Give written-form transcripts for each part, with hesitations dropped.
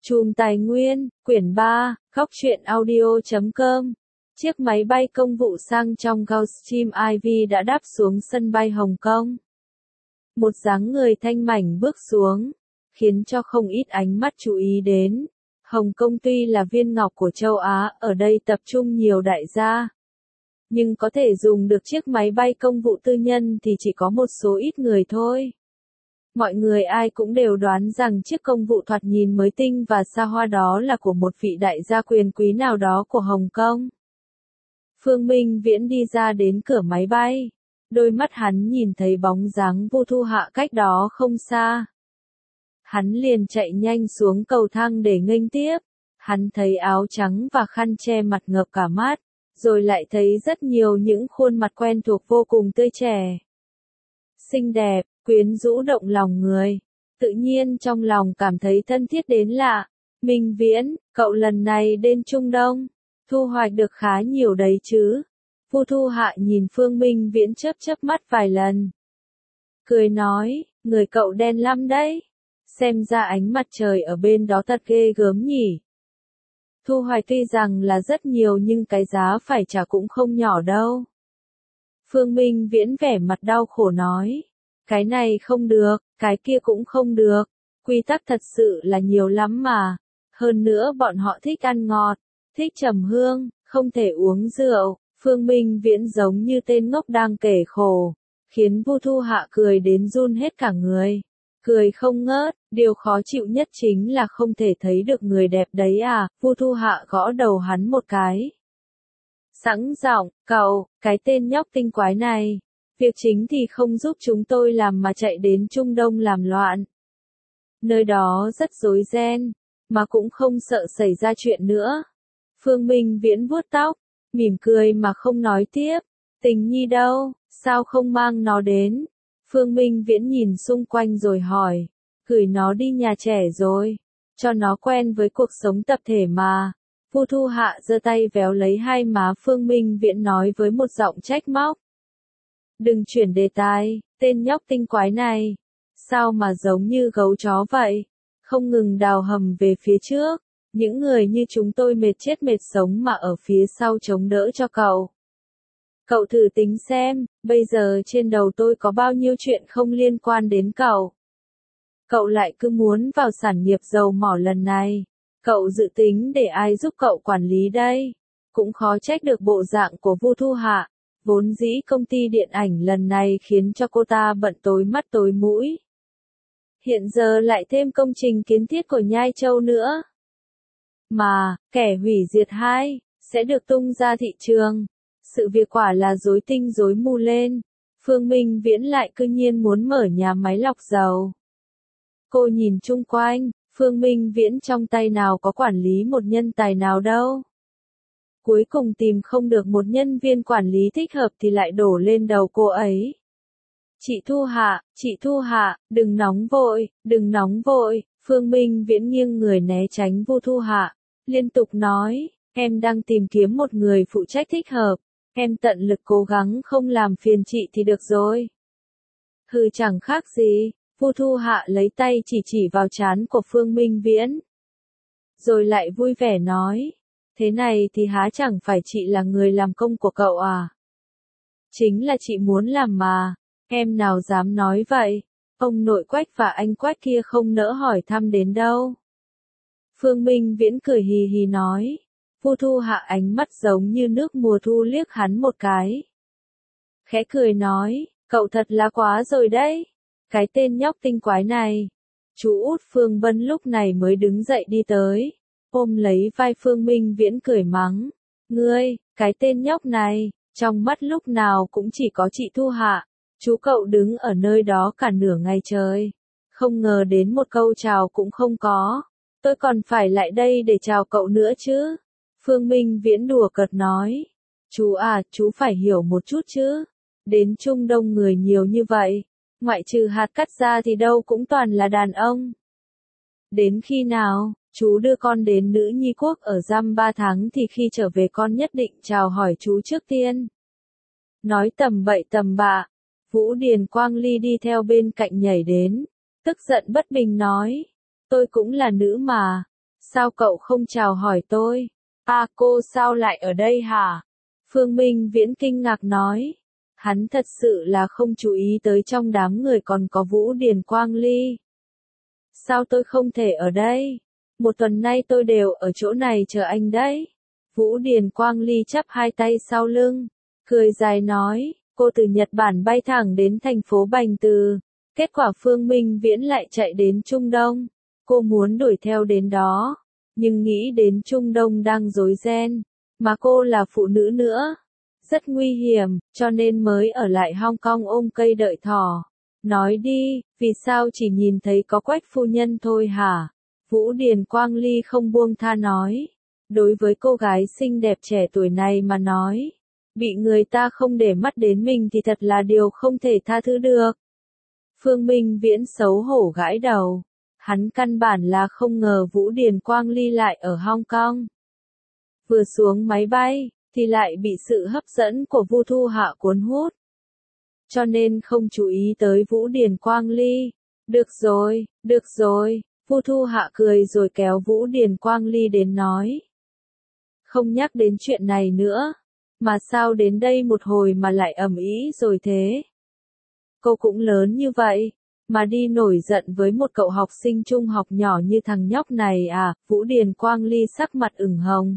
Chùm Tài nguyên, quyển 3, goctruyện audio.com. Chiếc máy bay công vụ sang trong Gulfstream IV đã đáp xuống sân bay Hồng Kông. Một dáng người thanh mảnh bước xuống, khiến cho không ít ánh mắt chú ý đến. Hồng Kông tuy là viên ngọc của châu Á, ở đây tập trung nhiều đại gia. Nhưng có thể dùng được chiếc máy bay công vụ tư nhân thì chỉ có một số ít người thôi. Mọi người ai cũng đều đoán rằng chiếc công vụ thoạt nhìn mới tinh và xa hoa đó là của một vị đại gia quyền quý nào đó của Hồng Kông. Phương Minh Viễn đi ra đến cửa máy bay. Đôi mắt hắn nhìn thấy bóng dáng Vu Thu Hạ cách đó không xa. Hắn liền chạy nhanh xuống cầu thang để nghênh tiếp. Hắn thấy áo trắng và khăn che mặt ngập cả mắt, rồi lại thấy rất nhiều những khuôn mặt quen thuộc vô cùng tươi trẻ. Xinh đẹp, quyến rũ động lòng người. Tự nhiên trong lòng cảm thấy thân thiết đến lạ. Minh Viễn, cậu lần này đến Trung Đông, thu hoạch được khá nhiều đấy chứ. Vu Thu Hạ nhìn Phương Minh Viễn chớp chớp mắt vài lần. Cười nói, người cậu đen lắm đấy. Xem ra ánh mặt trời ở bên đó thật ghê gớm nhỉ. Thu hoạch tuy rằng là rất nhiều nhưng cái giá phải trả cũng không nhỏ đâu. Phương Minh Viễn vẻ mặt đau khổ nói. Cái này không được, cái kia cũng không được. Quy tắc thật sự là nhiều lắm mà. Hơn nữa bọn họ thích ăn ngọt, thích trầm hương, không thể uống rượu. Phương Minh Viễn giống như tên ngốc đang kể khổ, khiến Vu Thu Hạ cười đến run hết cả người. Cười không ngớt, điều khó chịu nhất chính là không thể thấy được người đẹp đấy à. Vu Thu Hạ gõ đầu hắn một cái. Sẵn giọng, cậu, cái tên nhóc tinh quái này. Việc chính thì không giúp chúng tôi làm mà chạy đến Trung Đông làm loạn. Nơi đó rất rối ren, mà cũng không sợ xảy ra chuyện nữa. Phương Minh Viễn vuốt tóc, mỉm cười mà không nói tiếp. Tình nhi đâu, sao không mang nó đến? Phương Minh Viễn nhìn xung quanh rồi hỏi. Gửi nó đi nhà trẻ rồi, cho nó quen với cuộc sống tập thể mà. Vu Thu Hạ giơ tay véo lấy hai má Phương Minh Viễn nói với một giọng trách móc. Đừng chuyển đề tài, tên nhóc tinh quái này. Sao mà giống như gấu chó vậy? Không ngừng đào hầm về phía trước. Những người như chúng tôi mệt chết mệt sống mà ở phía sau chống đỡ cho cậu. Cậu thử tính xem, bây giờ trên đầu tôi có bao nhiêu chuyện không liên quan đến cậu. Cậu lại cứ muốn vào sản nghiệp dầu mỏ lần này. Cậu dự tính để ai giúp cậu quản lý đây? Cũng khó trách được bộ dạng của Vu Thu Hạ. Vốn dĩ công ty điện ảnh lần này khiến cho cô ta bận tối mắt tối mũi. Hiện giờ lại thêm công trình kiến thiết của Nhai Châu nữa. Mà, kẻ hủy diệt 2, sẽ được tung ra thị trường. Sự việc quả là rối tinh rối mù lên. Phương Minh Viễn lại cư nhiên muốn mở nhà máy lọc dầu. Cô nhìn chung quanh, Phương Minh Viễn trong tay nào có quản lý một nhân tài nào đâu. Cuối cùng tìm không được một nhân viên quản lý thích hợp thì lại đổ lên đầu cô ấy. Chị Thu Hạ, đừng nóng vội, đừng nóng vội. Phương Minh Viễn nghiêng người né tránh Vu Thu Hạ, liên tục nói, em đang tìm kiếm một người phụ trách thích hợp, em tận lực cố gắng không làm phiền chị thì được rồi. Hừ, chẳng khác gì. Vu Thu Hạ lấy tay chỉ vào trán của Phương Minh Viễn. Rồi lại vui vẻ nói, thế này thì há chẳng phải chị là người làm công của cậu à? Chính là chị muốn làm mà, em nào dám nói vậy, ông nội Quách và anh Quách kia không nỡ hỏi thăm đến đâu. Phương Minh Viễn cười hì hì nói. Vu Thu Hạ ánh mắt giống như nước mùa thu liếc hắn một cái. Khẽ cười nói, cậu thật là quá rồi đấy. Cái tên nhóc tinh quái này. Chú út Phương Vân lúc này mới đứng dậy đi tới, ôm lấy vai Phương Minh Viễn cười mắng. Ngươi, cái tên nhóc này, trong mắt lúc nào cũng chỉ có chị Thu Hạ. Chú cậu đứng ở nơi đó cả nửa ngày trời. Không ngờ đến một câu chào cũng không có. Tôi còn phải lại đây để chào cậu nữa chứ. Phương Minh Viễn đùa cợt nói. Chú à, chú phải hiểu một chút chứ. Đến Trung Đông người nhiều như vậy. Ngoại trừ hạt cắt ra thì đâu cũng toàn là đàn ông. Đến khi nào, chú đưa con đến nữ nhi quốc ở giam 3 tháng thì khi trở về con nhất định chào hỏi chú trước tiên. Nói tầm bậy tầm bạ, Vũ Điền Quang Ly đi theo bên cạnh nhảy đến, tức giận bất bình nói. Tôi cũng là nữ mà, Sao cậu không chào hỏi tôi? À, cô sao lại ở đây hả? Phương Minh Viễn kinh ngạc nói. Hắn thật sự là không chú ý tới trong đám người còn có Vũ Điền Quang Ly. Sao tôi không thể ở đây? Một tuần nay tôi đều ở chỗ này chờ anh đấy. Vũ Điền Quang Ly chắp hai tay sau lưng, cười dài nói, cô từ Nhật Bản bay thẳng đến thành phố Bành Từ. Kết quả Phương Minh Viễn lại chạy đến Trung Đông. Cô muốn đuổi theo đến đó, nhưng nghĩ đến Trung Đông đang rối ren, mà cô là phụ nữ nữa. Rất nguy hiểm, cho nên mới ở lại Hong Kong ôm cây đợi thỏ. Nói đi, vì sao chỉ nhìn thấy có Quách phu nhân thôi hả? Vũ Điền Quang Ly không buông tha nói. Đối với cô gái xinh đẹp trẻ tuổi này mà nói, bị người ta không để mắt đến mình thì thật là điều không thể tha thứ được. Phương Minh Viễn xấu hổ gãi đầu. Hắn căn bản là không ngờ Vũ Điền Quang Ly lại ở Hong Kong. Vừa xuống máy bay, thì lại bị sự hấp dẫn của Vu Thu Hạ cuốn hút. Cho nên không chú ý tới Vũ Điền Quang Ly. Được rồi, Vu Thu Hạ cười rồi kéo Vũ Điền Quang Ly đến nói. Không nhắc đến chuyện này nữa, mà sao đến đây một hồi mà lại ầm ĩ rồi thế? Cô cũng lớn như vậy, mà đi nổi giận với một cậu học sinh trung học nhỏ như thằng nhóc này à? Vũ Điền Quang Ly sắc mặt ửng hồng.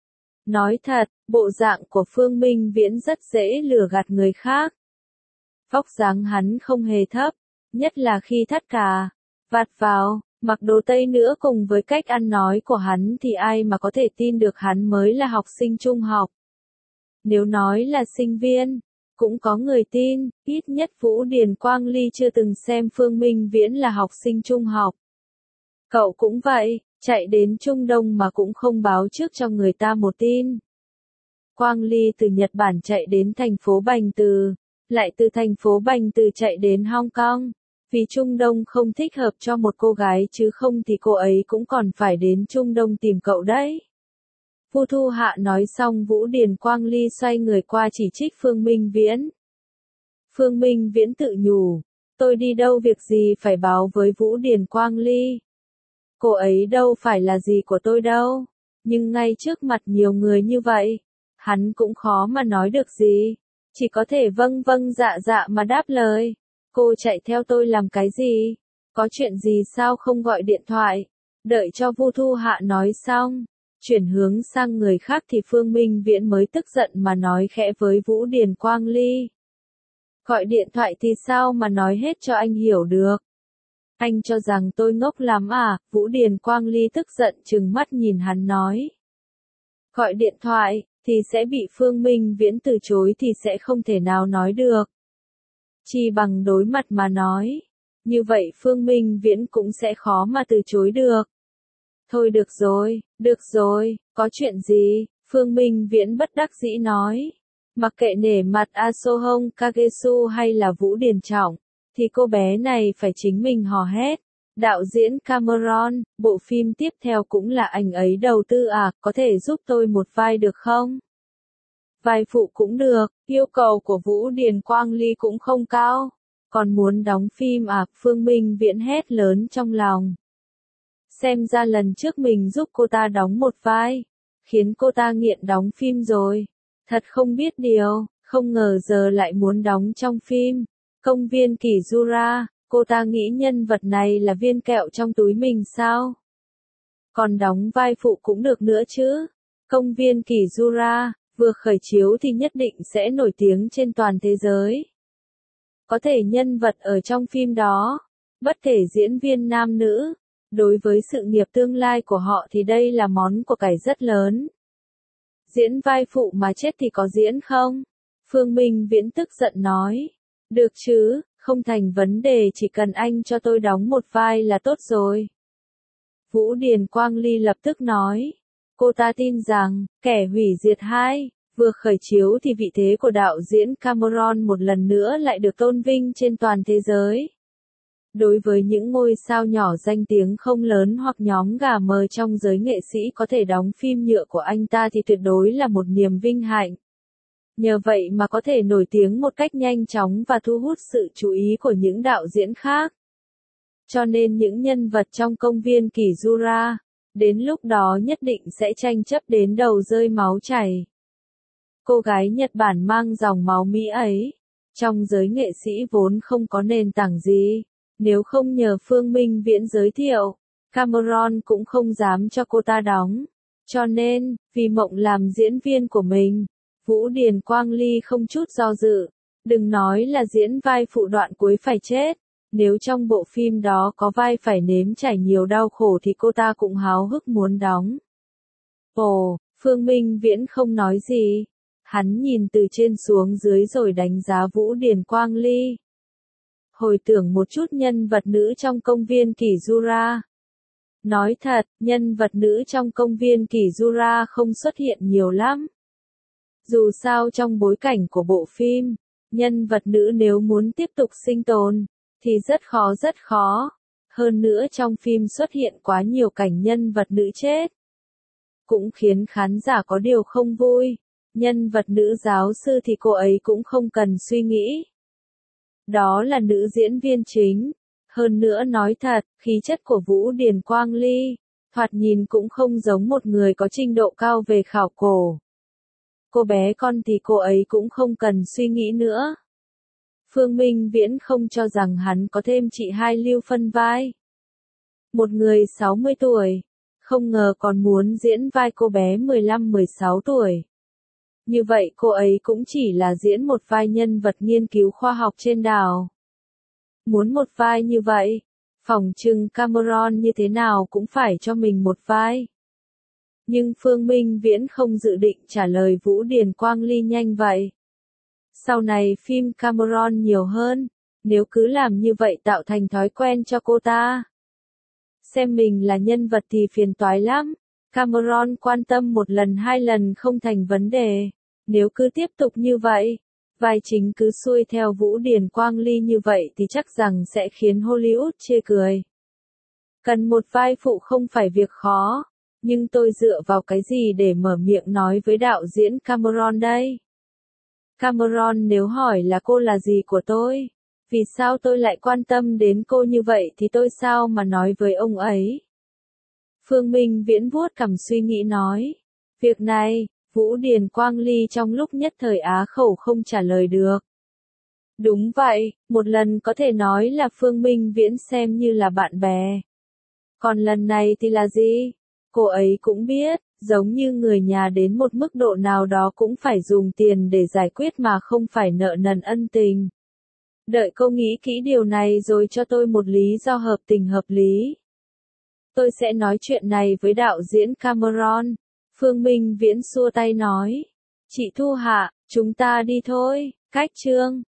Nói thật, bộ dạng của Phương Minh Viễn rất dễ lừa gạt người khác. Vóc dáng hắn không hề thấp, nhất là khi thắt cà vạt vào, mặc đồ tây nữa cùng với cách ăn nói của hắn thì ai mà có thể tin được hắn mới là học sinh trung học. Nếu nói là sinh viên, cũng có người tin, ít nhất Vũ Điền Quang Ly chưa từng xem Phương Minh Viễn là học sinh trung học. Cậu cũng vậy, chạy đến Trung Đông mà cũng không báo trước cho người ta một tin. Quang Ly từ Nhật Bản chạy đến thành phố Bành Từ, lại từ thành phố Bành Từ chạy đến Hong Kong. Vì Trung Đông không thích hợp cho một cô gái chứ không thì cô ấy cũng còn phải đến Trung Đông tìm cậu đấy. Vu Thu Hạ nói xong Vũ Điền Quang Ly xoay người qua chỉ trích Phương Minh Viễn. Phương Minh Viễn tự nhủ, tôi đi đâu việc gì phải báo với Vũ Điền Quang Ly. Cô ấy đâu phải là gì của tôi đâu, nhưng ngay trước mặt nhiều người như vậy, hắn cũng khó mà nói được gì, chỉ có thể vâng vâng dạ dạ mà đáp lời. Cô chạy theo tôi làm cái gì? Có chuyện gì sao không gọi điện thoại? Đợi cho Vu Thu Hạ nói xong, chuyển hướng sang người khác thì Phương Minh Viễn mới tức giận mà nói khẽ với Vũ Điền Quang Ly. Gọi điện thoại thì sao mà nói hết cho anh hiểu được? Anh cho rằng tôi ngốc lắm à? Vũ Điền Quang Ly tức giận trừng mắt nhìn hắn nói. Gọi điện thoại, thì sẽ bị Phương Minh Viễn từ chối thì sẽ không thể nào nói được. Chỉ bằng đối mặt mà nói. Như vậy Phương Minh Viễn cũng sẽ khó mà từ chối được. Thôi được rồi, có chuyện gì? Phương Minh Viễn bất đắc dĩ nói. Mặc kệ nể mặt Asohong Kagesu hay là Vũ Điền Trọng, thì cô bé này phải chính mình hò hét. Đạo diễn Cameron, bộ phim tiếp theo cũng là anh ấy đầu tư à, có thể giúp tôi một vai được không? Vai phụ cũng được, yêu cầu của Vũ Điền Quang Ly cũng không cao. Còn muốn đóng phim à? Phương Minh Viễn hét lớn trong lòng. Xem ra lần trước mình giúp cô ta đóng một vai, khiến cô ta nghiện đóng phim rồi. Thật không biết điều, không ngờ giờ lại muốn đóng trong phim. Công viên Kỷ Jura, cô ta nghĩ nhân vật này là viên kẹo trong túi mình sao? Còn đóng vai phụ cũng được nữa chứ. Công viên Kỷ Jura, vừa khởi chiếu thì nhất định sẽ nổi tiếng trên toàn thế giới. Có thể nhân vật ở trong phim đó, bất kể diễn viên nam nữ, đối với sự nghiệp tương lai của họ thì đây là món của cải rất lớn. Diễn vai phụ mà chết thì có diễn không? Phương Minh Viễn tức giận nói. Được chứ, không thành vấn đề, chỉ cần anh cho tôi đóng một vai là tốt rồi. Vũ Điền Quang Ly lập tức nói. Cô ta tin rằng, Kẻ Hủy Diệt 2, vừa khởi chiếu thì vị thế của đạo diễn Cameron một lần nữa lại được tôn vinh trên toàn thế giới. Đối với những ngôi sao nhỏ danh tiếng không lớn hoặc nhóm gà mờ trong giới nghệ sĩ có thể đóng phim nhựa của anh ta thì tuyệt đối là một niềm vinh hạnh. Nhờ vậy mà có thể nổi tiếng một cách nhanh chóng và thu hút sự chú ý của những đạo diễn khác. Cho nên những nhân vật trong công viên Kỷ Jura Đến lúc đó nhất định sẽ tranh chấp đến đầu rơi máu chảy. Cô gái Nhật Bản mang dòng máu Mỹ ấy, trong giới nghệ sĩ vốn không có nền tảng gì, nếu không nhờ Phương Minh Viễn giới thiệu, Cameron cũng không dám cho cô ta đóng. Cho nên, vì mộng làm diễn viên của mình, Vũ Điền Quang Ly không chút do dự, đừng nói là diễn vai phụ đoạn cuối phải chết, nếu trong bộ phim đó có vai phải nếm trải nhiều đau khổ thì cô ta cũng háo hức muốn đóng. Ồ, Phương Minh Viễn không nói gì, hắn nhìn từ trên xuống dưới rồi đánh giá Vũ Điền Quang Ly. Hồi tưởng một chút nhân vật nữ trong công viên Kỷ Jura. Nói thật, nhân vật nữ trong công viên Kỷ Jura không xuất hiện nhiều lắm. Dù sao trong bối cảnh của bộ phim, nhân vật nữ nếu muốn tiếp tục sinh tồn, thì rất khó. Hơn nữa trong phim xuất hiện quá nhiều cảnh nhân vật nữ chết. Cũng khiến khán giả có điều không vui. Nhân vật nữ giáo sư thì cô ấy cũng không cần suy nghĩ. Đó là nữ diễn viên chính. Hơn nữa nói thật, khí chất của Vũ Điền Quang Ly, thoạt nhìn cũng không giống một người có trình độ cao về khảo cổ. Cô bé con thì cô ấy cũng không cần suy nghĩ nữa. Phương Minh Viễn không cho rằng hắn có thêm chị hai Lưu phân vai. Một người 60 tuổi, không ngờ còn muốn diễn vai cô bé 15-16 tuổi. Như vậy cô ấy cũng chỉ là diễn một vai nhân vật nghiên cứu khoa học trên đảo. Muốn một vai như vậy, phỏng chừng Cameron như thế nào cũng phải cho mình một vai. Nhưng Phương Minh Viễn không dự định trả lời Vũ Điền Quang Ly nhanh vậy. Sau này phim Cameron nhiều hơn, nếu cứ làm như vậy tạo thành thói quen cho cô ta. Xem mình là nhân vật thì phiền toái lắm. Cameron quan tâm một lần hai lần không thành vấn đề. Nếu cứ tiếp tục như vậy, vai chính cứ xuôi theo Vũ Điền Quang Ly như vậy thì chắc rằng sẽ khiến Hollywood chê cười. Cần một vai phụ không phải việc khó, nhưng tôi dựa vào cái gì để mở miệng nói với đạo diễn Cameron đây? Cameron nếu hỏi là cô là gì của tôi, vì sao tôi lại quan tâm đến cô như vậy thì tôi sao mà nói với ông ấy? Phương Minh Viễn vuốt cằm suy nghĩ nói. Việc này, Vũ Điền Quang Ly trong lúc nhất thời á khẩu không trả lời được. Đúng vậy, một lần có thể nói là Phương Minh Viễn xem như là bạn bè. Còn lần này thì là gì? Cô ấy cũng biết, giống như người nhà đến một mức độ nào đó cũng phải dùng tiền để giải quyết mà không phải nợ nần ân tình. Đợi cô nghĩ kỹ điều này rồi cho tôi một lý do hợp tình hợp lý. Tôi sẽ nói chuyện này với đạo diễn Cameron. Phương Minh Viễn xua tay nói. Chị Thu Hạ, chúng ta đi thôi, cách chương.